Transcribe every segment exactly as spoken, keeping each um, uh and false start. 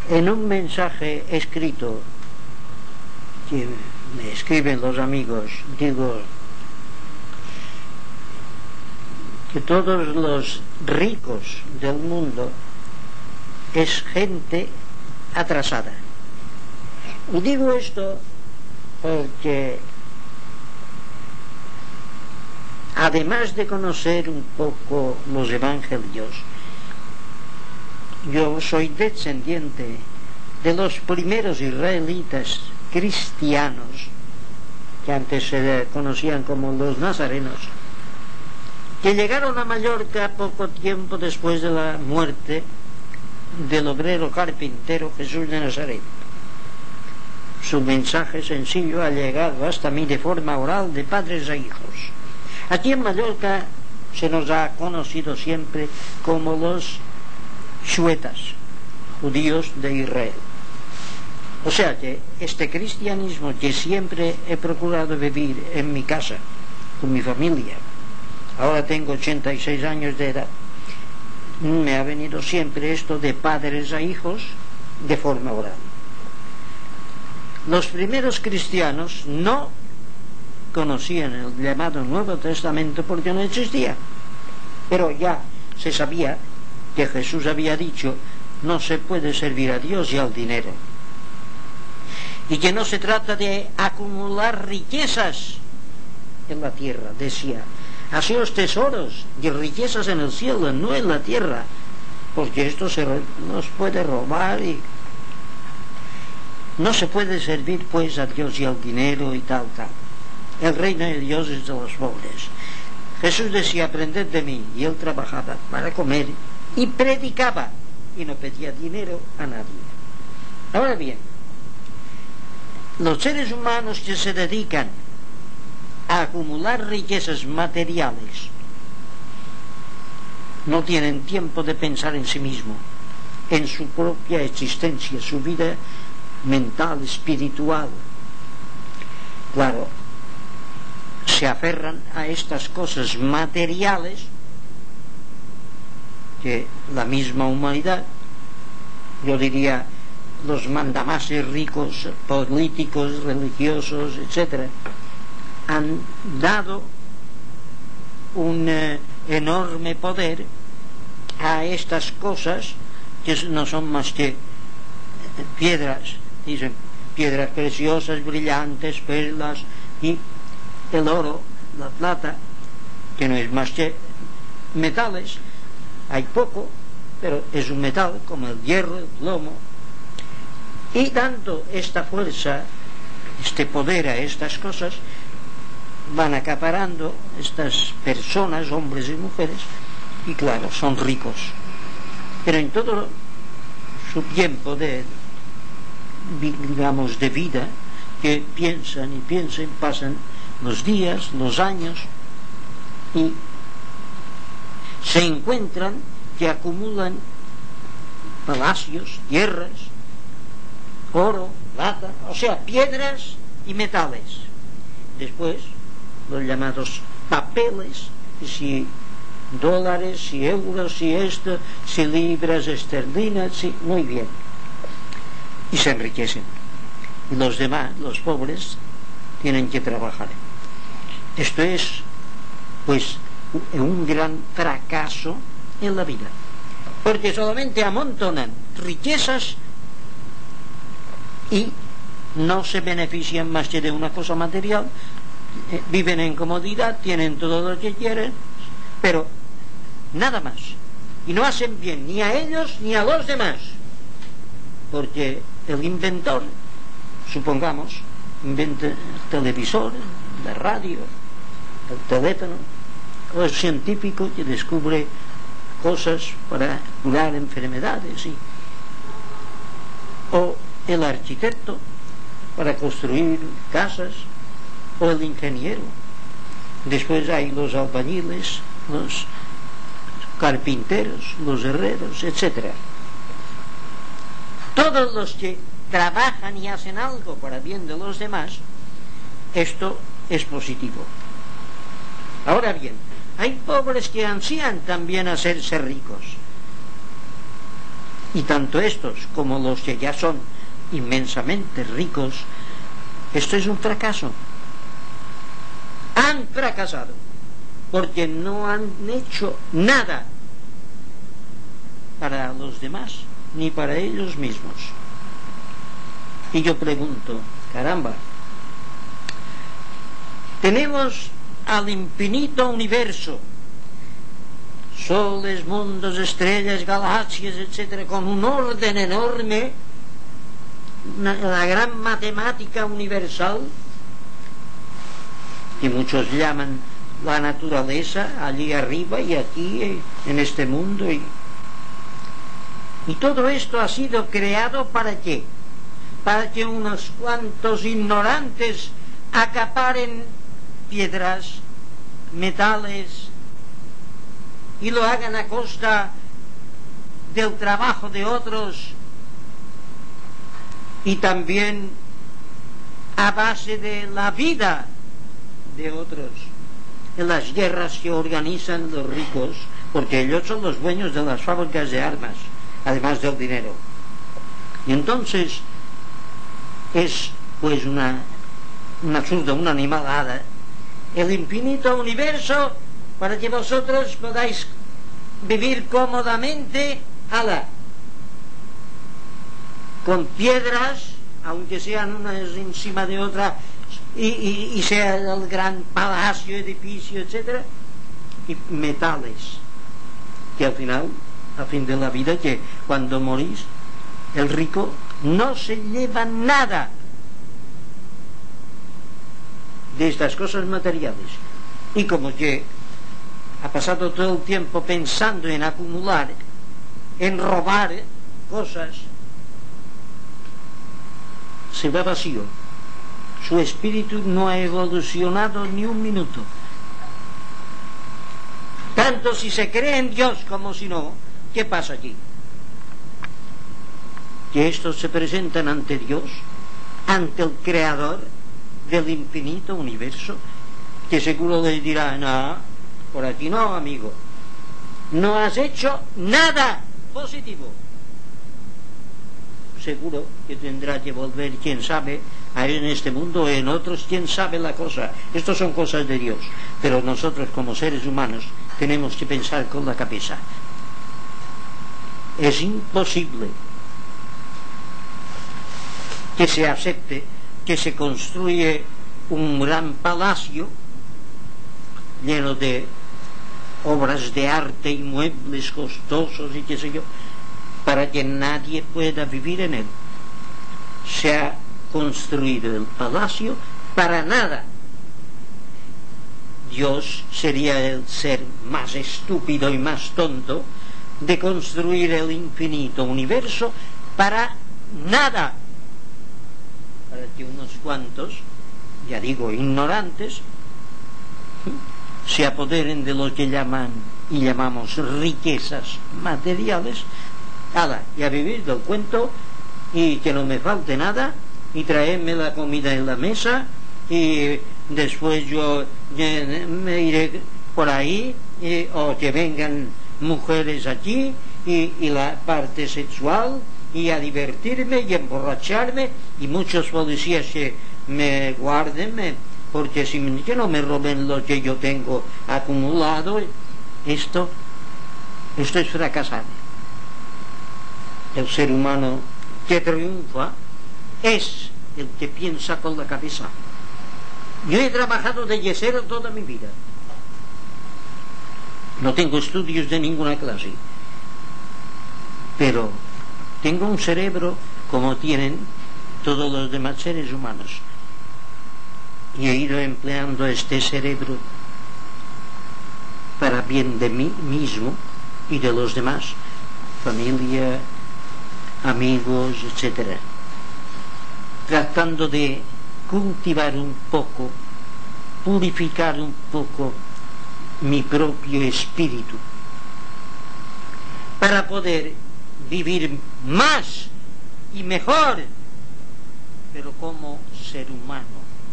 En un mensaje escrito que me escriben los amigos, digo que todos los ricos del mundo es gente atrasada. Y digo esto porque, además de conocer un poco los evangelios, yo soy descendiente de los primeros israelitas cristianos, que antes se conocían como los nazarenos, que llegaron a Mallorca poco tiempo después de la muerte del obrero carpintero Jesús de Nazaret. Su mensaje sencillo ha llegado hasta mí de forma oral, de padres a hijos. Aquí en Mallorca se nos ha conocido siempre como los xuetas, judíos de Israel. O sea que este cristianismo que siempre he procurado vivir en mi casa, con mi familia, ahora tengo ochenta y seis años de edad, me ha venido siempre esto de padres a hijos de forma oral. Los primeros cristianos no conocían el llamado Nuevo Testamento porque no existía, pero ya se sabía que Jesús había dicho: no se puede servir a Dios y al dinero, y que no se trata de acumular riquezas en la tierra. Decía: haceos tesoros y riquezas en el cielo, no en la tierra, porque esto se nos puede robar, y no se puede servir pues a Dios y al dinero y tal, tal. El reino de Dios es de los pobres. Jesús decía: aprended de mí, y él trabajaba para comer y predicaba y no pedía dinero a nadie. Ahora bien, los seres humanos que se dedican a acumular riquezas materiales no tienen tiempo de pensar en sí mismo, en su propia existencia, su vida mental, espiritual. Claro, se aferran a estas cosas materiales que la misma humanidad, yo diría los mandamases ricos, políticos, religiosos, etcétera, han dado un eh, enorme poder a estas cosas que no son más que piedras, dicen piedras preciosas, brillantes, perlas, y el oro, la plata, que no es más que metales. Hay poco, pero es un metal como el hierro, el plomo, y dando esta fuerza, este poder a estas cosas, van acaparando estas personas, hombres y mujeres, y claro, son ricos. Pero en todo su tiempo de, digamos, de vida, que piensan y piensan, pasan los días, los años, y se encuentran que acumulan palacios, tierras, oro, plata, o sea, piedras y metales. Después, los llamados papeles, si dólares, si euros, si esto, si libras esterlinas, si, muy bien, y se enriquecen. Y los demás, los pobres, tienen que trabajar. Esto es, pues, un gran fracaso en la vida, porque solamente amontonan riquezas y no se benefician más que de una cosa material. Eh, viven en comodidad, tienen todo lo que quieren, pero nada más, y no hacen bien ni a ellos ni a los demás, porque el inventor, supongamos, inventa el televisor, la radio, el teléfono, o el científico que descubre cosas para curar enfermedades, ¿sí? O el arquitecto para construir casas, o el ingeniero. Después hay los albañiles, los carpinteros, los herreros, etcétera. Todos los que trabajan y hacen algo para bien de los demás, esto es positivo. Ahora bien, hay pobres que ansían también hacerse ricos, Y tanto estos como los que ya son inmensamente ricos, esto es un fracaso. Han fracasado porque no han hecho nada para los demás ni para ellos mismos. Y yo pregunto, caramba, tenemos al infinito universo, soles, mundos, estrellas, galaxias, etcétera, con un orden enorme, una, la gran matemática universal, que muchos llaman la naturaleza, allí arriba y aquí en este mundo. Y, y todo esto ha sido creado ¿para qué? Para que unos cuantos ignorantes acaparen piedras, metales, y lo hagan a costa del trabajo de otros y también a base de la vida de otros, en las guerras que organizan los ricos, porque ellos son los dueños de las fábricas de armas, además del dinero. Y entonces es pues una un absurdo, una animalada, el infinito universo para que vosotros podáis vivir cómodamente, ala, con piedras, aunque sean unas encima de otra, y, y, y sea el gran palacio, edificio, etcétera, y metales, que al final, a fin de la vida, que cuando morís, el rico no se lleva nada de estas cosas materiales, y como que ha pasado todo el tiempo pensando en acumular, en robar cosas, se va vacío. Su espíritu no ha evolucionado ni un minuto. Tanto si se cree en Dios como si no. ¿Qué pasa aquí? Que estos se presentan ante Dios, ante el Creador del infinito universo, que seguro les dirá: no, por aquí no, amigo, no has hecho nada positivo. Seguro que tendrá que volver, quién sabe, a en este mundo o en otros, quién sabe la cosa. Estos son cosas de Dios, pero nosotros como seres humanos tenemos que pensar con la cabeza. Es imposible que se acepte que se construye un gran palacio lleno de obras de arte y muebles costosos y qué sé yo, para que nadie pueda vivir en él. Se ha construido el palacio para nada. Dios sería el ser más estúpido y más tonto de construir el infinito universo para nada, para que unos cuantos, ya digo, ignorantes, se apoderen de lo que llaman y llamamos riquezas materiales, ala, y a vivir del cuento, y que no me falte nada, y traerme la comida en la mesa, y después yo eh, me iré por ahí, y, o que vengan mujeres aquí, y, y la parte sexual, y a divertirme y emborracharme, y muchos policías que me guarden, me, porque si que no me roben lo que yo tengo acumulado. Esto esto es fracasar. El ser humano que triunfa es el que piensa con la cabeza. Yo he trabajado de yesero toda mi vida, no tengo estudios de ninguna clase, pero tengo un cerebro como tienen todos los demás seres humanos, y he ido empleando este cerebro para bien de mí mismo y de los demás, familia, amigos, etcétera, tratando de cultivar un poco, purificar un poco mi propio espíritu para poder vivir más y mejor, pero como ser humano,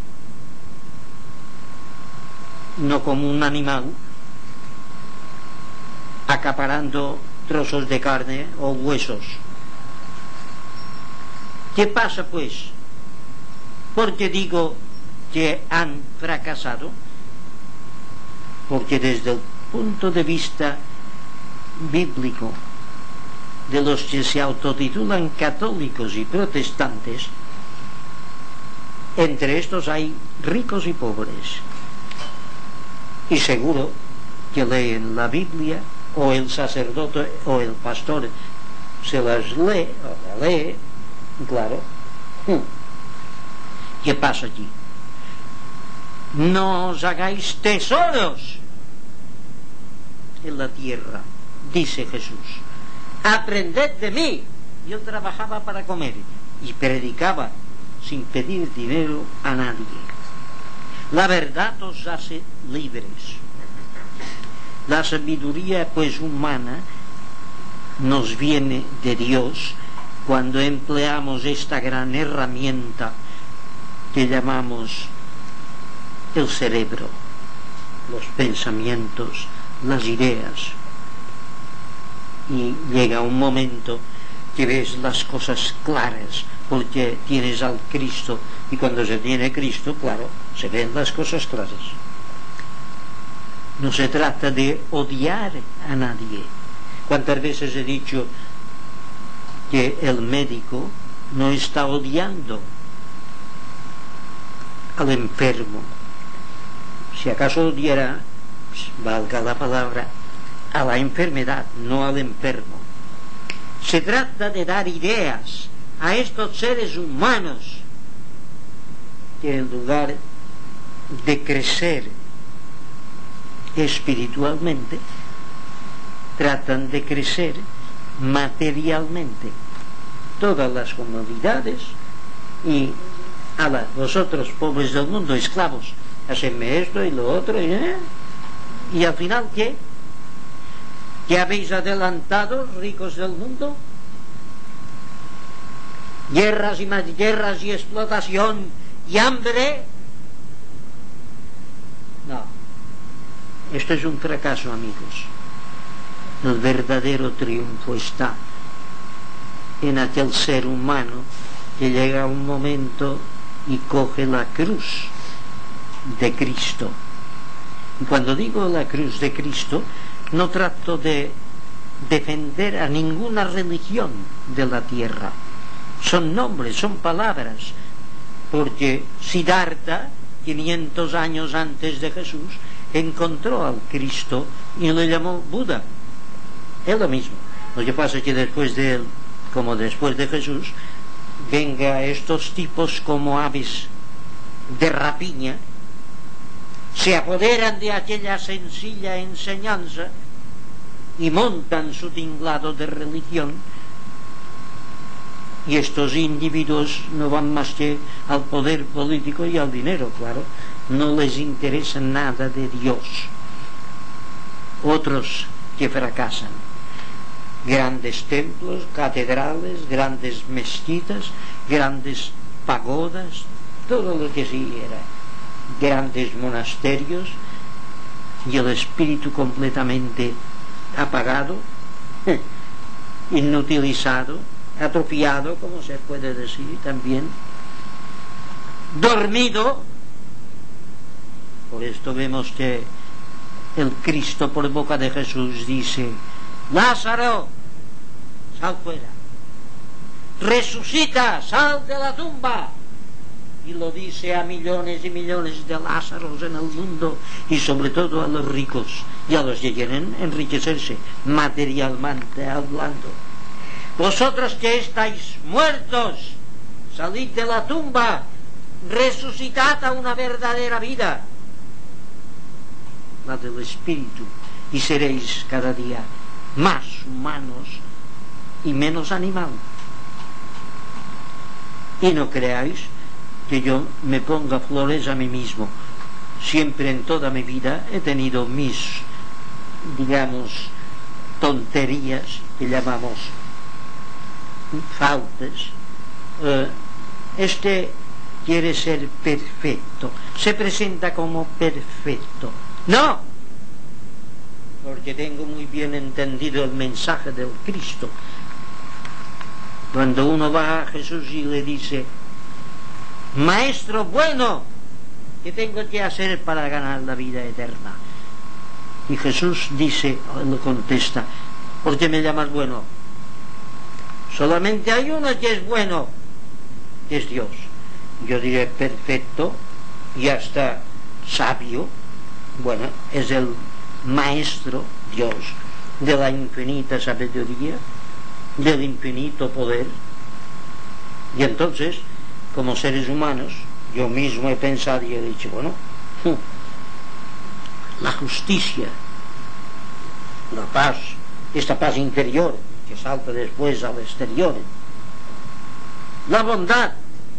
no como un animal acaparando trozos de carne o huesos. ¿Qué pasa pues? Porque digo que han fracasado, porque desde el punto de vista bíblico de los que se autotitulan católicos y protestantes, entre estos hay ricos y pobres, y seguro que leen la Biblia, o el sacerdote o el pastor se las lee o la lee, claro. ¿Qué pasa aquí? No os hagáis tesoros en la tierra, dice Jesús. Aprended de mí. Yo trabajaba para comer y predicaba sin pedir dinero a nadie. La verdad os hace libres. La sabiduría pues humana nos viene de Dios cuando empleamos esta gran herramienta que llamamos el cerebro, los pensamientos, las ideas. Y llega un momento que ves las cosas claras porque tienes al Cristo, y cuando se tiene Cristo, claro, se ven las cosas claras. No se trata de odiar a nadie. ¿Cuántas veces he dicho que el médico no está odiando al enfermo? Si acaso odiara, pues, valga la palabra, a la enfermedad, no al enfermo. Se trata de dar ideas a estos seres humanos que en lugar de crecer espiritualmente, tratan de crecer materialmente. Todas las comodidades y ala, vosotros pobres del mundo, esclavos, hacedme esto y lo otro, ¿eh? Y al final ¿qué? ¿Qué habéis adelantado, ricos del mundo? Guerras y más guerras y explotación y hambre. No, esto es un fracaso, amigos. El verdadero triunfo está en aquel ser humano que llega a un momento y coge la cruz de Cristo. Y cuando digo la cruz de Cristo, no trato de defender a ninguna religión de la tierra. Son nombres, son palabras, porque Siddhartha, quinientos años antes de Jesús, encontró al Cristo y le llamó Buda. Es lo mismo. Lo que pasa es que después de él, como después de Jesús, venga estos tipos como aves de rapiña, se apoderan de aquella sencilla enseñanza y montan su tinglado de religión, y estos individuos no van más que al poder político y al dinero, claro. No les interesa nada de Dios. Otros que fracasan: grandes templos, catedrales, grandes mezquitas, grandes pagodas, todo lo que sí era, grandes monasterios, y el espíritu completamente apagado, inutilizado, atrofiado, como se puede decir también, dormido. Por esto vemos que el Cristo, por boca de Jesús, dice: Lázaro, sal fuera, resucita, sal de la tumba. Y lo dice a millones y millones de Lázaros en el mundo, y sobre todo a los ricos y a los que quieren enriquecerse materialmente hablando. Vosotros que estáis muertos, salid de la tumba, resucitad a una verdadera vida, la del espíritu, y seréis cada día más humanos y menos animal. Y no creáis que yo me ponga flores a mí mismo. Siempre en toda mi vida he tenido mis, digamos, tonterías que llamamos faltas. Uh, este quiere ser perfecto, se presenta como perfecto. No, porque tengo muy bien entendido el mensaje del Cristo. Cuando uno va a Jesús y le dice: Maestro bueno, ¿qué tengo que hacer para ganar la vida eterna? Y Jesús dice, le contesta: ¿por qué me llamas bueno? Solamente hay uno que es bueno, que es Dios. Yo diré: perfecto, ya está, sabio. Bueno, es el Maestro Dios, de la infinita sabiduría, del infinito poder. Y entonces, como seres humanos, yo mismo he pensado y he dicho: bueno, la justicia, la paz, esta paz interior que salta después al exterior, la bondad,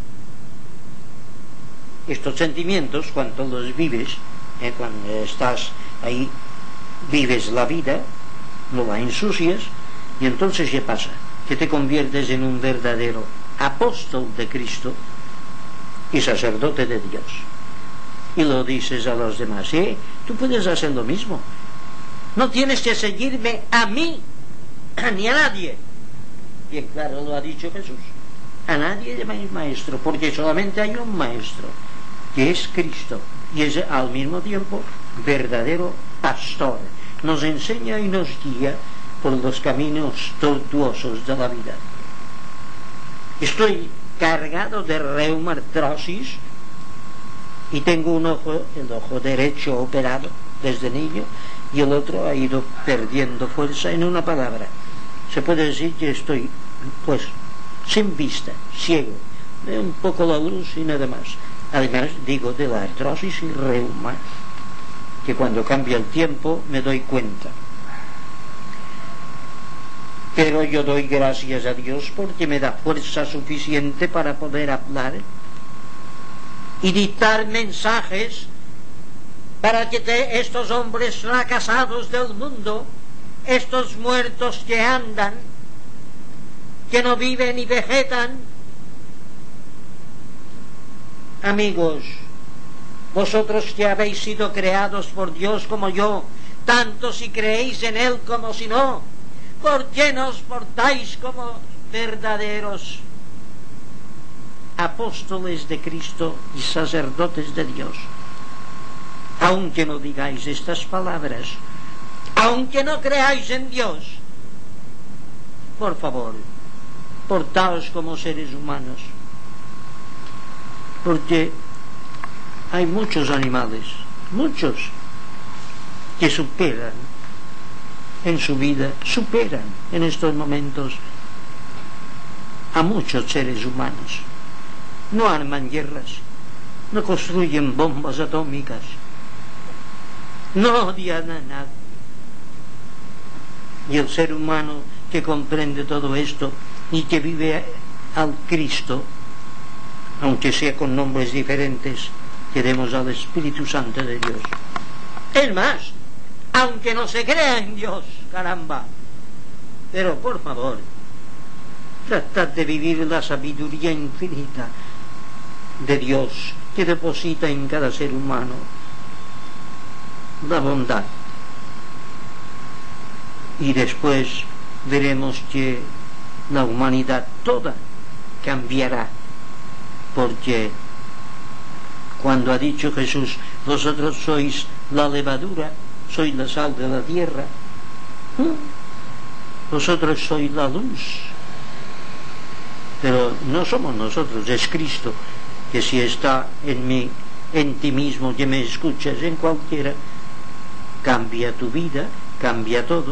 estos sentimientos, cuando los vives, eh, cuando estás ahí, vives la vida, no la ensucias, y entonces ¿qué pasa? Que te conviertes en un verdadero apóstol de Cristo y sacerdote de Dios, y lo dices a los demás: ¿eh? Tú puedes hacer lo mismo, no tienes que seguirme a mí ni a nadie. Bien claro lo ha dicho Jesús: a nadie llamáis maestro, porque solamente hay un maestro, que es Cristo, y es al mismo tiempo verdadero pastor. Nos enseña y nos guía por los caminos tortuosos de la vida. Estoy cargado de reumatrosis y tengo un ojo, el ojo derecho operado desde niño, y el otro ha ido perdiendo fuerza. En una palabra, se puede decir que estoy, pues, sin vista, ciego, de un poco la luz y nada más. Además, digo, de la artrosis y reuma, que cuando cambia el tiempo me doy cuenta. Pero yo doy gracias a Dios porque me da fuerza suficiente para poder hablar y dictar mensajes para que te, estos hombres fracasados del mundo, estos muertos que andan, que no viven y vegetan, amigos, vosotros que habéis sido creados por Dios como yo, tanto si creéis en Él como si no, ¿por qué no os portáis como verdaderos apóstoles de Cristo y sacerdotes de Dios? Aunque no digáis estas palabras, aunque no creáis en Dios, por favor, portaos como seres humanos, porque hay muchos animales, muchos, que superan en su vida, superan en estos momentos a muchos seres humanos. No arman guerras, no construyen bombas atómicas, no odian a nadie. Y el ser humano que comprende todo esto y que vive al Cristo, aunque sea con nombres diferentes, queremos al Espíritu Santo de Dios. Es más, aunque no se crea en Dios, caramba, pero por favor, tratad de vivir la sabiduría infinita de Dios que deposita en cada ser humano la bondad. Y después veremos que la humanidad toda cambiará, porque cuando ha dicho Jesús: vosotros sois la levadura, sois la sal de la tierra, vosotros sois la luz, pero no somos nosotros, es Cristo, que si está en mí, en ti mismo que me escuchas, en cualquiera, cambia tu vida, cambia todo.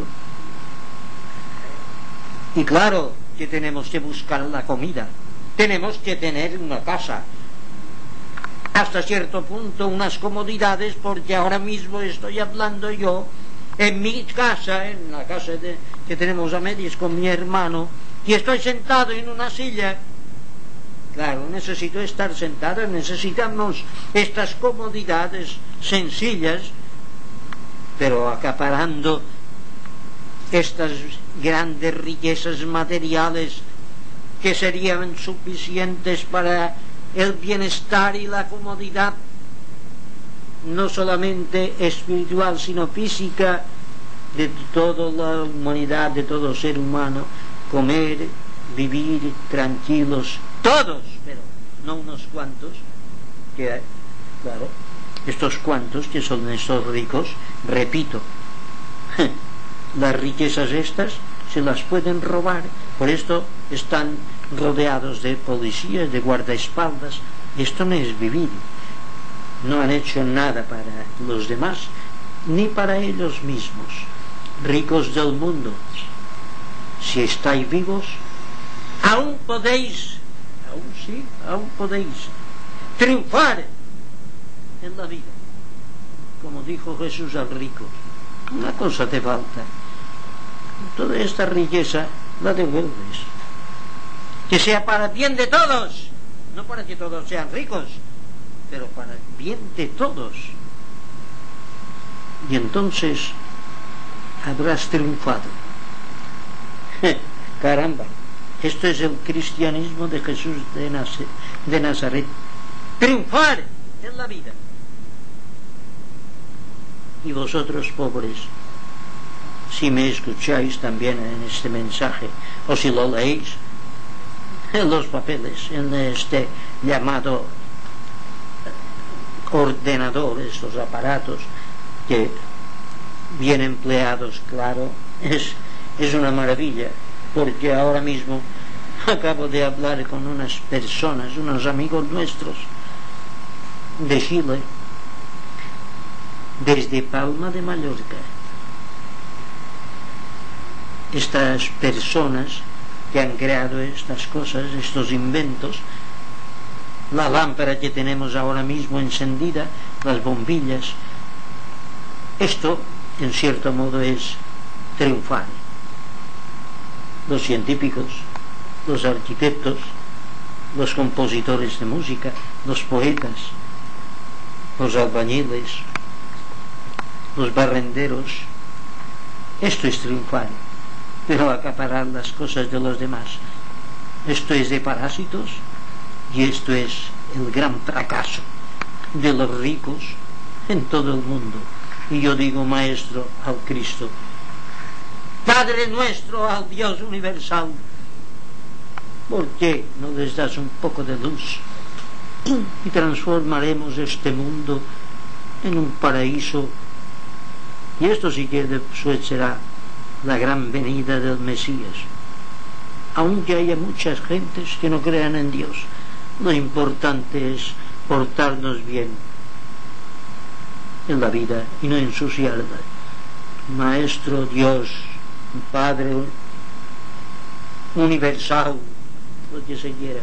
Y claro que tenemos que buscar la comida, tenemos que tener una casa, hasta cierto punto unas comodidades, porque ahora mismo estoy hablando yo en mi casa, en la casa de, que tenemos a medias con mi hermano, y estoy sentado en una silla. Claro, necesito estar sentado, necesitamos estas comodidades sencillas, pero acaparando estas grandes riquezas materiales que serían suficientes para el bienestar y la comodidad, no solamente espiritual sino física, de toda la humanidad, de todo ser humano. Comer, vivir tranquilos todos, pero no unos cuantos, que claro, estos cuantos que son estos ricos, repito, las riquezas estas se las pueden robar, por esto están rodeados de policías, de guardaespaldas. Esto no es vivir. No han hecho nada para los demás, ni para ellos mismos. Ricos del mundo, si estáis vivos, aún podéis, aún sí, aún podéis triunfar en la vida, como dijo Jesús al rico. Una cosa te falta, toda esta riqueza la devuelves, que sea para bien de todos, no para que todos sean ricos, pero para bien de todos, y entonces habrás triunfado. Caramba, esto es el cristianismo de Jesús de, Naz- de Nazaret. Triunfar en la vida. Y vosotros, pobres, si me escucháis también en este mensaje, o si lo leéis en los papeles, en este llamado ordenador, estos aparatos que bien empleados, claro, es, es una maravilla, porque ahora mismo acabo de hablar con unas personas, unos amigos nuestros de Chile, desde Palma de Mallorca. Estas personas que han creado estas cosas, estos inventos, la lámpara que tenemos ahora mismo encendida, las bombillas, esto en cierto modo es triunfar. Los científicos, los arquitectos, los compositores de música, los poetas, los albañiles, los barrenderos, esto es triunfar, pero acaparar las cosas de los demás, esto es de parásitos, y esto es el gran fracaso de los ricos en todo el mundo. Y yo digo, Maestro, al Cristo, Padre nuestro, al Dios universal, ¿por qué no les das un poco de luz y transformaremos este mundo en un paraíso? Y esto sí que después será la gran venida del Mesías. Aunque haya muchas gentes que no crean en Dios, lo importante es portarnos bien en la vida y no ensuciarla. Maestro Dios, Padre universal, lo que se quiera,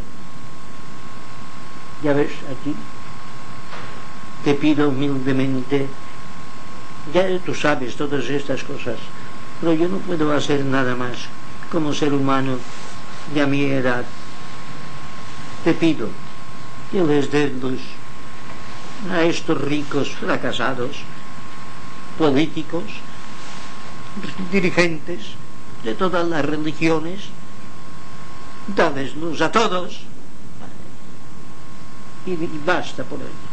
ya ves, aquí te pido humildemente, ya tú sabes todas estas cosas, pero yo no puedo hacer nada más como ser humano de a mi edad. Te pido que les des luz a estos ricos fracasados, políticos, dirigentes de todas las religiones. Dales luz a todos y, y basta por hoy.